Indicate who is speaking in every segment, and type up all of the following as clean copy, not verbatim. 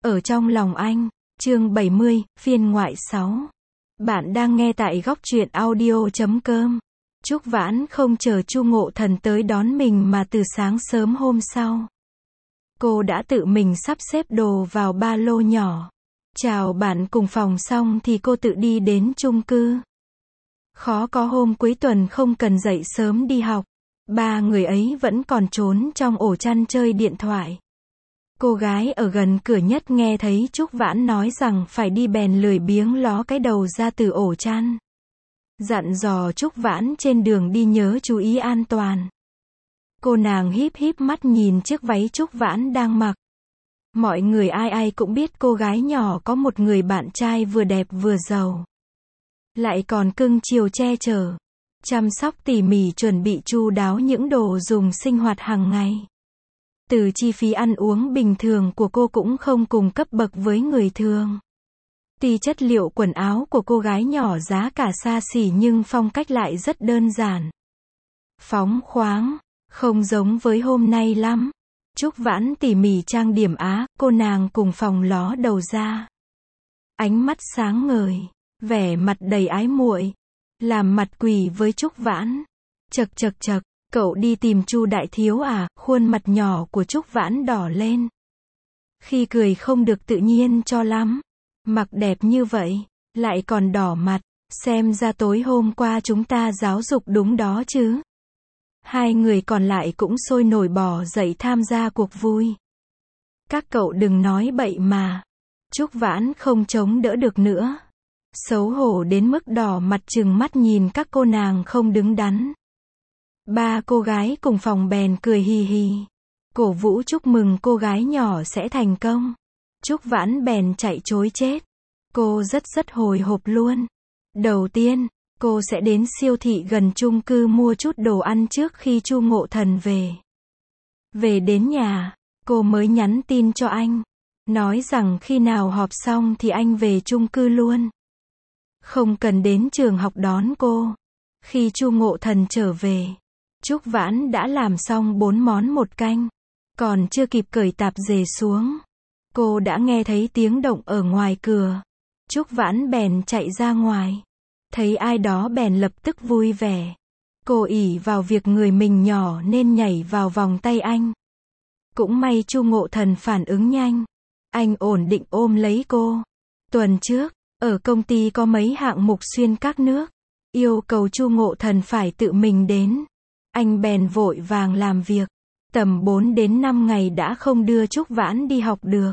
Speaker 1: Ở trong lòng anh. Chương 70, phiên ngoại 6. Bạn đang nghe tại góc truyện audio.com. Trúc Vãn không chờ Chu Ngộ Thần tới đón mình mà từ sáng sớm hôm sau, cô đã tự mình sắp xếp đồ vào ba lô nhỏ. Chào bạn cùng phòng xong thì cô tự đi đến chung cư. Khó có hôm cuối tuần không cần dậy sớm đi học. Ba người ấy vẫn còn trốn trong ổ chăn chơi điện thoại. Cô gái ở gần cửa nhất nghe thấy Trúc Vãn nói rằng phải đi bèn lười biếng ló cái đầu ra từ ổ chăn. Dặn dò Trúc Vãn trên đường đi nhớ chú ý an toàn. Cô nàng híp híp mắt nhìn chiếc váy Trúc Vãn đang mặc. Mọi người ai ai cũng biết cô gái nhỏ có một người bạn trai vừa đẹp vừa giàu. Lại còn cưng chiều che chở, chăm sóc tỉ mỉ chuẩn bị chu đáo những đồ dùng sinh hoạt hàng ngày. Từ chi phí ăn uống bình thường của cô cũng không cùng cấp bậc với người thường. Tuy chất liệu quần áo của cô gái nhỏ giá cả xa xỉ nhưng phong cách lại rất đơn giản, phóng khoáng, không giống với hôm nay lắm. Trúc Vãn tỉ mỉ trang điểm cô nàng cùng phòng ló đầu ra. Ánh mắt sáng ngời, vẻ mặt đầy ái muội, làm mặt quỷ với Trúc Vãn. Chậc chậc chậc, cậu đi tìm Chu đại thiếu à? Khuôn mặt nhỏ của Trúc Vãn đỏ lên. Khi cười không được tự nhiên cho lắm. Mặc đẹp như vậy, lại còn đỏ mặt, xem ra tối hôm qua chúng ta giáo dục đúng đó chứ. Hai người còn lại cũng sôi nổi bò dậy tham gia cuộc vui. Các cậu đừng nói bậy mà. Trúc Vãn không chống đỡ được nữa. Xấu hổ đến mức đỏ mặt trừng mắt nhìn các cô nàng không đứng đắn. Ba cô gái cùng phòng bèn cười hì hì, cổ vũ chúc mừng cô gái nhỏ sẽ thành công. Trúc Vãn bèn chạy trối chết. Cô rất hồi hộp luôn. Đầu tiên, cô sẽ đến siêu thị gần chung cư mua chút đồ ăn trước khi Chu Ngộ Thần về. Về đến nhà, cô mới nhắn tin cho anh, nói rằng khi nào họp xong thì anh về chung cư luôn. Không cần đến trường học đón cô. Khi Chu Ngộ Thần trở về, Trúc Vãn đã làm xong 4 món 1 canh. Còn chưa kịp cởi tạp dề xuống, cô đã nghe thấy tiếng động ở ngoài cửa. Trúc Vãn bèn chạy ra ngoài. Thấy ai đó bèn lập tức vui vẻ. Cô ỷ vào việc người mình nhỏ nên nhảy vào vòng tay anh. Cũng may Chu Ngộ Thần phản ứng nhanh. Anh ổn định ôm lấy cô. Tuần trước, ở công ty có mấy hạng mục xuyên các nước, yêu cầu Chu Ngộ Thần phải tự mình đến. Anh bèn vội vàng làm việc. Tầm 4 đến 5 ngày đã không đưa Trúc Vãn đi học được.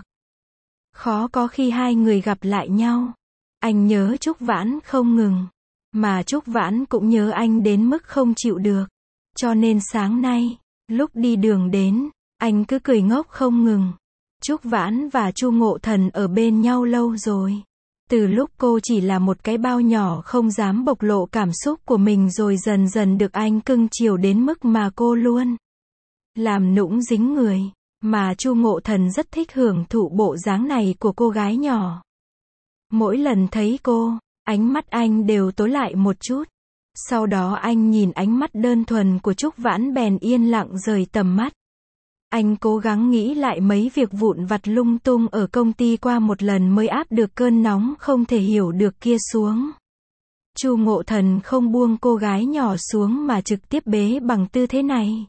Speaker 1: Khó có khi hai người gặp lại nhau. Anh nhớ Trúc Vãn không ngừng, mà Trúc Vãn cũng nhớ anh đến mức không chịu được. Cho nên sáng nay, lúc đi đường đến, anh cứ cười ngốc không ngừng. Trúc Vãn và Chu Ngộ Thần ở bên nhau lâu rồi. Từ lúc cô chỉ là một cái bao nhỏ không dám bộc lộ cảm xúc của mình rồi dần dần được anh cưng chiều đến mức mà cô luôn làm nũng dính người. Mà Chu Ngộ Thần rất thích hưởng thụ bộ dáng này của cô gái nhỏ. Mỗi lần thấy cô, ánh mắt anh đều tối lại một chút. Sau đó anh nhìn ánh mắt đơn thuần của Trúc Vãn bèn yên lặng rời tầm mắt. Anh cố gắng nghĩ lại mấy việc vụn vặt lung tung ở công ty qua một lần mới áp được cơn nóng không thể hiểu được kia xuống. Chu Ngộ Thần không buông cô gái nhỏ xuống mà trực tiếp bế bằng tư thế này.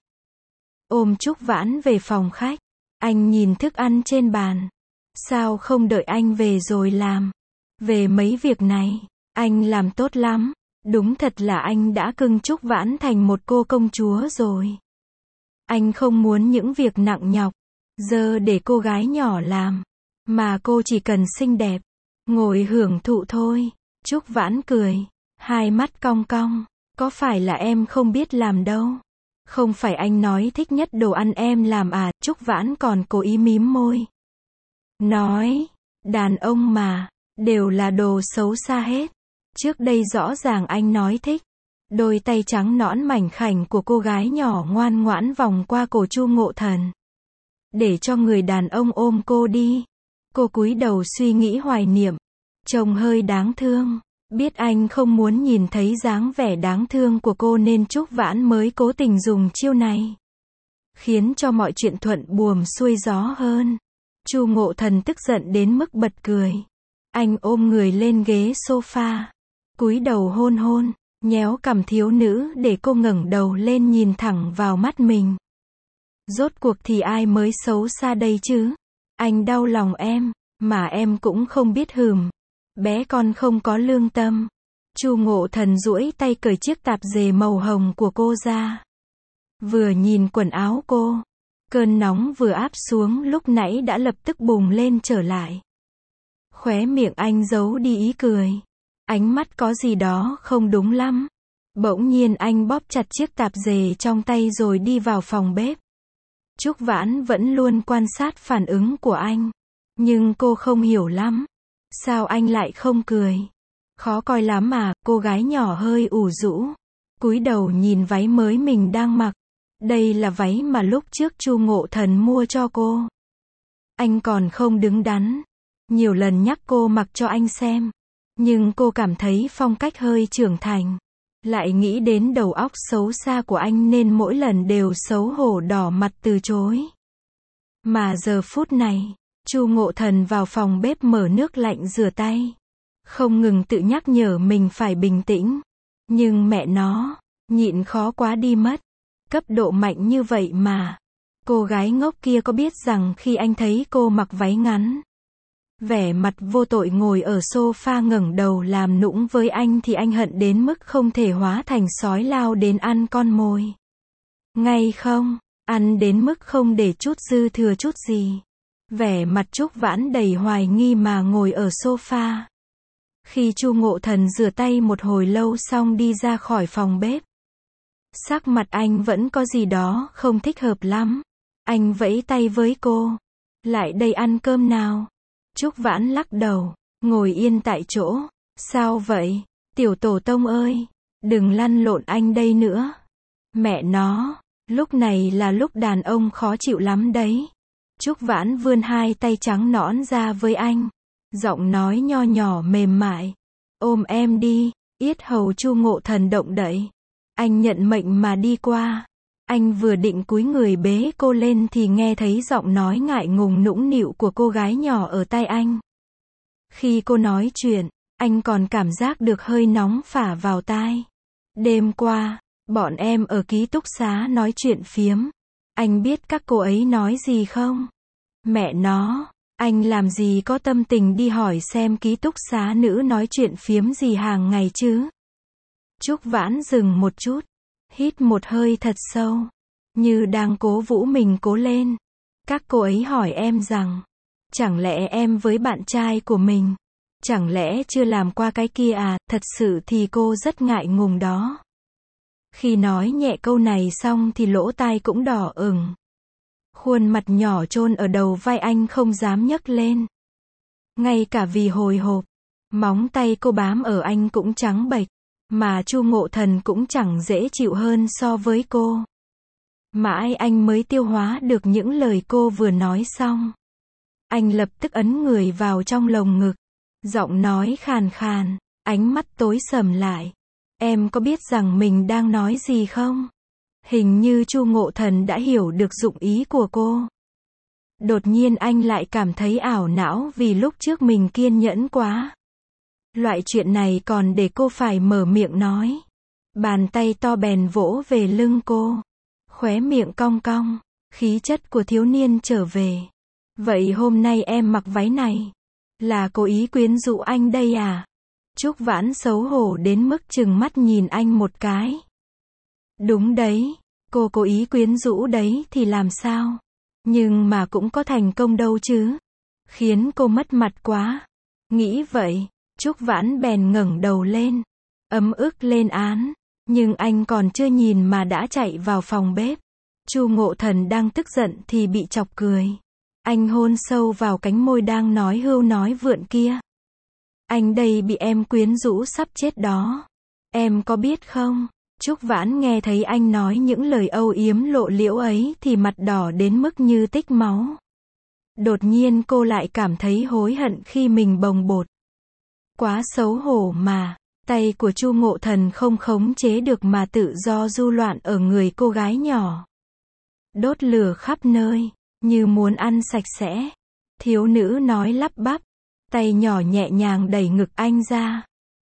Speaker 1: Ôm Trúc Vãn về phòng khách. Anh nhìn thức ăn trên bàn. Sao không đợi anh về rồi làm? Về mấy việc này, anh làm tốt lắm. Đúng thật là anh đã cưng Trúc Vãn thành một cô công chúa rồi. Anh không muốn những việc nặng nhọc, giờ để cô gái nhỏ làm. Mà cô chỉ cần xinh đẹp, ngồi hưởng thụ thôi. Trúc Vãn cười, hai mắt cong cong. Có phải là em không biết làm đâu? Không phải anh nói thích nhất đồ ăn em làm à? Trúc Vãn còn cố ý mím môi. Nói, đàn ông mà, đều là đồ xấu xa hết. Trước đây rõ ràng anh nói thích. Đôi tay trắng nõn mảnh khảnh của cô gái nhỏ ngoan ngoãn vòng qua cổ Chu Ngộ Thần. Để cho người đàn ông ôm cô đi. Cô cúi đầu suy nghĩ hoài niệm. Trông hơi đáng thương. Biết anh không muốn nhìn thấy dáng vẻ đáng thương của cô nên Trúc Vãn mới cố tình dùng chiêu này. Khiến cho mọi chuyện thuận buồm xuôi gió hơn. Chu Ngộ Thần tức giận đến mức bật cười. Anh ôm người lên ghế sofa, cúi đầu hôn hôn, nhéo cằm thiếu nữ để cô ngẩng đầu lên nhìn thẳng vào mắt mình. Rốt cuộc thì ai mới xấu xa đây chứ? Anh đau lòng em, mà em cũng không biết hừm. Bé con không có lương tâm. Chu Ngộ Thần duỗi tay cởi chiếc tạp dề màu hồng của cô ra. Vừa nhìn quần áo cô, cơn nóng vừa áp xuống lúc nãy đã lập tức bùng lên trở lại. Khóe miệng anh giấu đi ý cười. Ánh mắt có gì đó không đúng lắm. Bỗng nhiên anh bóp chặt chiếc tạp dề trong tay rồi đi vào phòng bếp. Trúc Vãn vẫn luôn quan sát phản ứng của anh. Nhưng cô không hiểu lắm. Sao anh lại không cười? Khó coi lắm mà, cô gái nhỏ hơi ủ rũ. Cúi đầu nhìn váy mới mình đang mặc. Đây là váy mà lúc trước Chu Ngộ Thần mua cho cô. Anh còn không đứng đắn. Nhiều lần nhắc cô mặc cho anh xem. Nhưng cô cảm thấy phong cách hơi trưởng thành. Lại nghĩ đến đầu óc xấu xa của anh nên mỗi lần đều xấu hổ đỏ mặt từ chối. Mà giờ phút này, Chu Ngộ Thần vào phòng bếp mở nước lạnh rửa tay. Không ngừng tự nhắc nhở mình phải bình tĩnh. Nhưng mẹ nó, nhịn khó quá đi mất. Cấp độ mạnh như vậy mà. Cô gái ngốc kia có biết rằng khi anh thấy cô mặc váy ngắn, vẻ mặt vô tội ngồi ở sofa ngẩng đầu làm nũng với anh thì anh hận đến mức không thể hóa thành sói lao đến ăn con mồi. Ngay không? Ăn đến mức không để chút dư thừa chút gì. Vẻ mặt Trúc Vãn đầy hoài nghi mà ngồi ở sofa. Khi Chu Ngộ Thần rửa tay một hồi lâu xong đi ra khỏi phòng bếp. Sắc mặt anh vẫn có gì đó không thích hợp lắm. Anh vẫy tay với cô. Lại đây ăn cơm nào. Trúc Vãn lắc đầu, ngồi yên tại chỗ. Sao vậy? Tiểu tổ tông ơi, đừng lăn lộn anh đây nữa. Mẹ nó, lúc này là lúc đàn ông khó chịu lắm đấy. Trúc Vãn vươn hai tay trắng nõn ra với anh. Giọng nói nho nhỏ mềm mại. Ôm em đi. Yết hầu Chu Ngộ Thần động đậy. Anh nhận mệnh mà đi qua. Anh vừa định cúi người bế cô lên thì nghe thấy giọng nói ngại ngùng nũng nịu của cô gái nhỏ ở tai anh. Khi cô nói chuyện, anh còn cảm giác được hơi nóng phả vào tai. Đêm qua, bọn em ở ký túc xá nói chuyện phiếm. Anh biết các cô ấy nói gì không? Mẹ nó, anh làm gì có tâm tình đi hỏi xem ký túc xá nữ nói chuyện phiếm gì hàng ngày chứ? Trúc Vãn dừng một chút, hít một hơi thật sâu, như đang cố vũ mình cố lên. Các cô ấy hỏi em rằng, chẳng lẽ em với bạn trai của mình, chẳng lẽ chưa làm qua cái kia à? Thật sự thì cô rất ngại ngùng đó. Khi nói nhẹ câu này xong thì lỗ tai cũng đỏ ửng. Khuôn mặt nhỏ chôn ở đầu vai anh không dám nhấc lên. Ngay cả vì hồi hộp, móng tay cô bám ở anh cũng trắng bệch. Mà Chu Ngộ Thần cũng chẳng dễ chịu hơn so với cô. Mãi anh mới tiêu hóa được những lời cô vừa nói xong. Anh lập tức ấn người vào trong lồng ngực. Giọng nói khàn khàn, ánh mắt tối sầm lại. Em có biết rằng mình đang nói gì không? Hình như Chu Ngộ Thần đã hiểu được dụng ý của cô. Đột nhiên anh lại cảm thấy ảo não vì lúc trước mình kiên nhẫn quá. Loại chuyện này còn để cô phải mở miệng nói. Bàn tay to bèn vỗ về lưng cô. Khóe miệng cong cong. Khí chất của thiếu niên trở về. Vậy hôm nay em mặc váy này là cố ý quyến rũ anh đây à? Trúc Vãn xấu hổ đến mức trừng mắt nhìn anh một cái. Đúng đấy, cô cố ý quyến rũ đấy thì làm sao? Nhưng mà cũng có thành công đâu chứ. Khiến cô mất mặt quá. Nghĩ vậy, Trúc Vãn bèn ngẩng đầu lên. Ấm ức lên án. Nhưng anh còn chưa nhìn mà đã chạy vào phòng bếp. Chu Ngộ Thần đang tức giận thì bị chọc cười. Anh hôn sâu vào cánh môi đang nói hưu nói vượn kia. Anh đây bị em quyến rũ sắp chết đó. Em có biết không? Trúc Vãn nghe thấy anh nói những lời âu yếm lộ liễu ấy thì mặt đỏ đến mức như tích máu. Đột nhiên cô lại cảm thấy hối hận khi mình bồng bột. Quá xấu hổ mà. Tay của Chu Ngộ Thần không khống chế được mà tự do du loạn ở người cô gái nhỏ. Đốt lửa khắp nơi, như muốn ăn sạch sẽ. Thiếu nữ nói lắp bắp, tay nhỏ nhẹ nhàng đẩy ngực anh ra.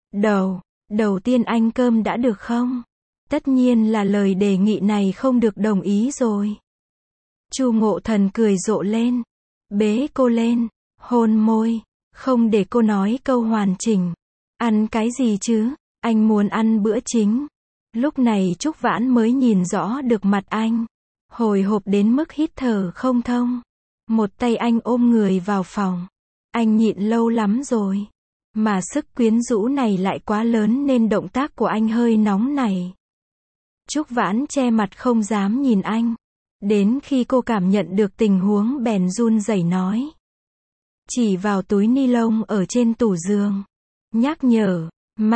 Speaker 1: Đầu tiên anh cơm đã được không? Tất nhiên là lời đề nghị này không được đồng ý rồi. Chu Ngộ Thần cười rộ lên, bế cô lên, hôn môi, không để cô nói câu hoàn chỉnh. Ăn cái gì chứ? Anh muốn ăn bữa chính. Lúc này Trúc Vãn mới nhìn rõ được mặt anh. Hồi hộp đến mức hít thở không thông. Một tay anh ôm người vào phòng. Anh nhịn lâu lắm rồi. Mà sức quyến rũ này lại quá lớn nên động tác của anh hơi nóng này. Trúc Vãn che mặt không dám nhìn anh. Đến khi cô cảm nhận được tình huống bèn run rẩy nói. Chỉ vào túi ni lông ở trên tủ giường. Nhắc nhở,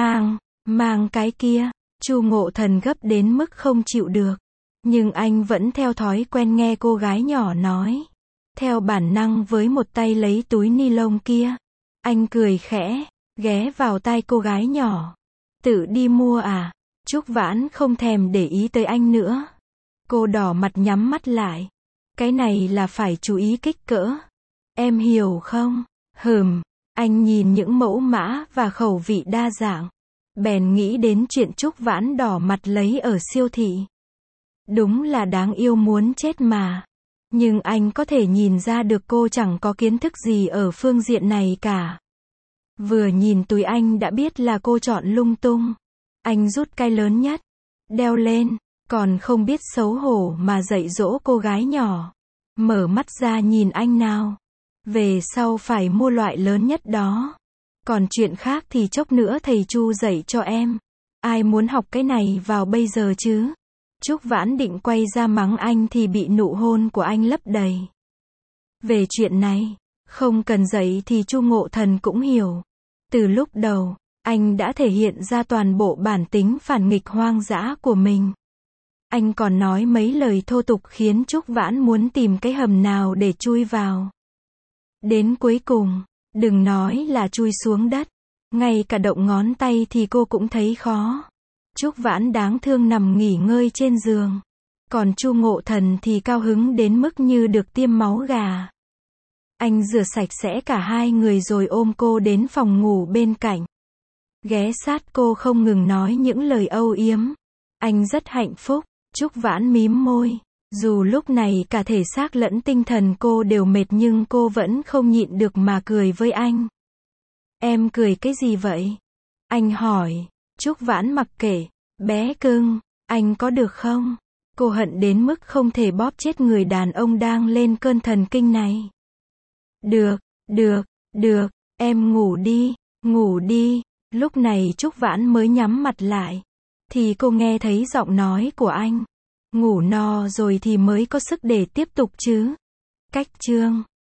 Speaker 1: mang cái kia. Chu Ngộ Thần gấp đến mức không chịu được. Nhưng anh vẫn theo thói quen nghe cô gái nhỏ nói. Theo bản năng với một tay lấy túi ni lông kia. Anh cười khẽ, ghé vào tai cô gái nhỏ. Tự đi mua à? Trúc Vãn không thèm để ý tới anh nữa. Cô đỏ mặt nhắm mắt lại. Cái này là phải chú ý kích cỡ. Em hiểu không? Anh nhìn những mẫu mã và khẩu vị đa dạng. Bèn nghĩ đến chuyện Trúc Vãn đỏ mặt lấy ở siêu thị. Đúng là đáng yêu muốn chết mà. Nhưng anh có thể nhìn ra được cô chẳng có kiến thức gì ở phương diện này cả. Vừa nhìn túi anh đã biết là cô chọn lung tung. Anh rút cái lớn nhất, đeo lên, còn không biết xấu hổ mà dạy dỗ cô gái nhỏ. Mở mắt ra nhìn anh nào. Về sau phải mua loại lớn nhất đó. Còn chuyện khác thì chốc nữa thầy Chu dạy cho em. Ai muốn học cái này vào bây giờ chứ? Trúc Vãn định quay ra mắng anh thì bị nụ hôn của anh lấp đầy. Về chuyện này, không cần dạy thì Chu Ngộ Thần cũng hiểu. Từ lúc đầu, anh đã thể hiện ra toàn bộ bản tính phản nghịch hoang dã của mình. Anh còn nói mấy lời thô tục khiến Trúc Vãn muốn tìm cái hầm nào để chui vào. Đến cuối cùng, đừng nói là chui xuống đất, ngay cả động ngón tay thì cô cũng thấy khó. Trúc Vãn đáng thương nằm nghỉ ngơi trên giường. Còn Chu Ngộ Thần thì cao hứng đến mức như được tiêm máu gà. Anh rửa sạch sẽ cả hai người rồi ôm cô đến phòng ngủ bên cạnh. Ghé sát cô không ngừng nói những lời âu yếm. Anh rất hạnh phúc. Trúc Vãn mím môi. Dù lúc này cả thể xác lẫn tinh thần cô đều mệt nhưng cô vẫn không nhịn được mà cười với anh. Em cười cái gì vậy? Anh hỏi. Trúc Vãn mặc kệ. Bé cưng, anh có được không? Cô hận đến mức không thể bóp chết người đàn ông đang lên cơn thần kinh này. Được, em ngủ đi. Lúc này Trúc Vãn mới nhắm mặt lại. Thì cô nghe thấy giọng nói của anh. Ngủ no rồi thì mới có sức để tiếp tục chứ. Cách chương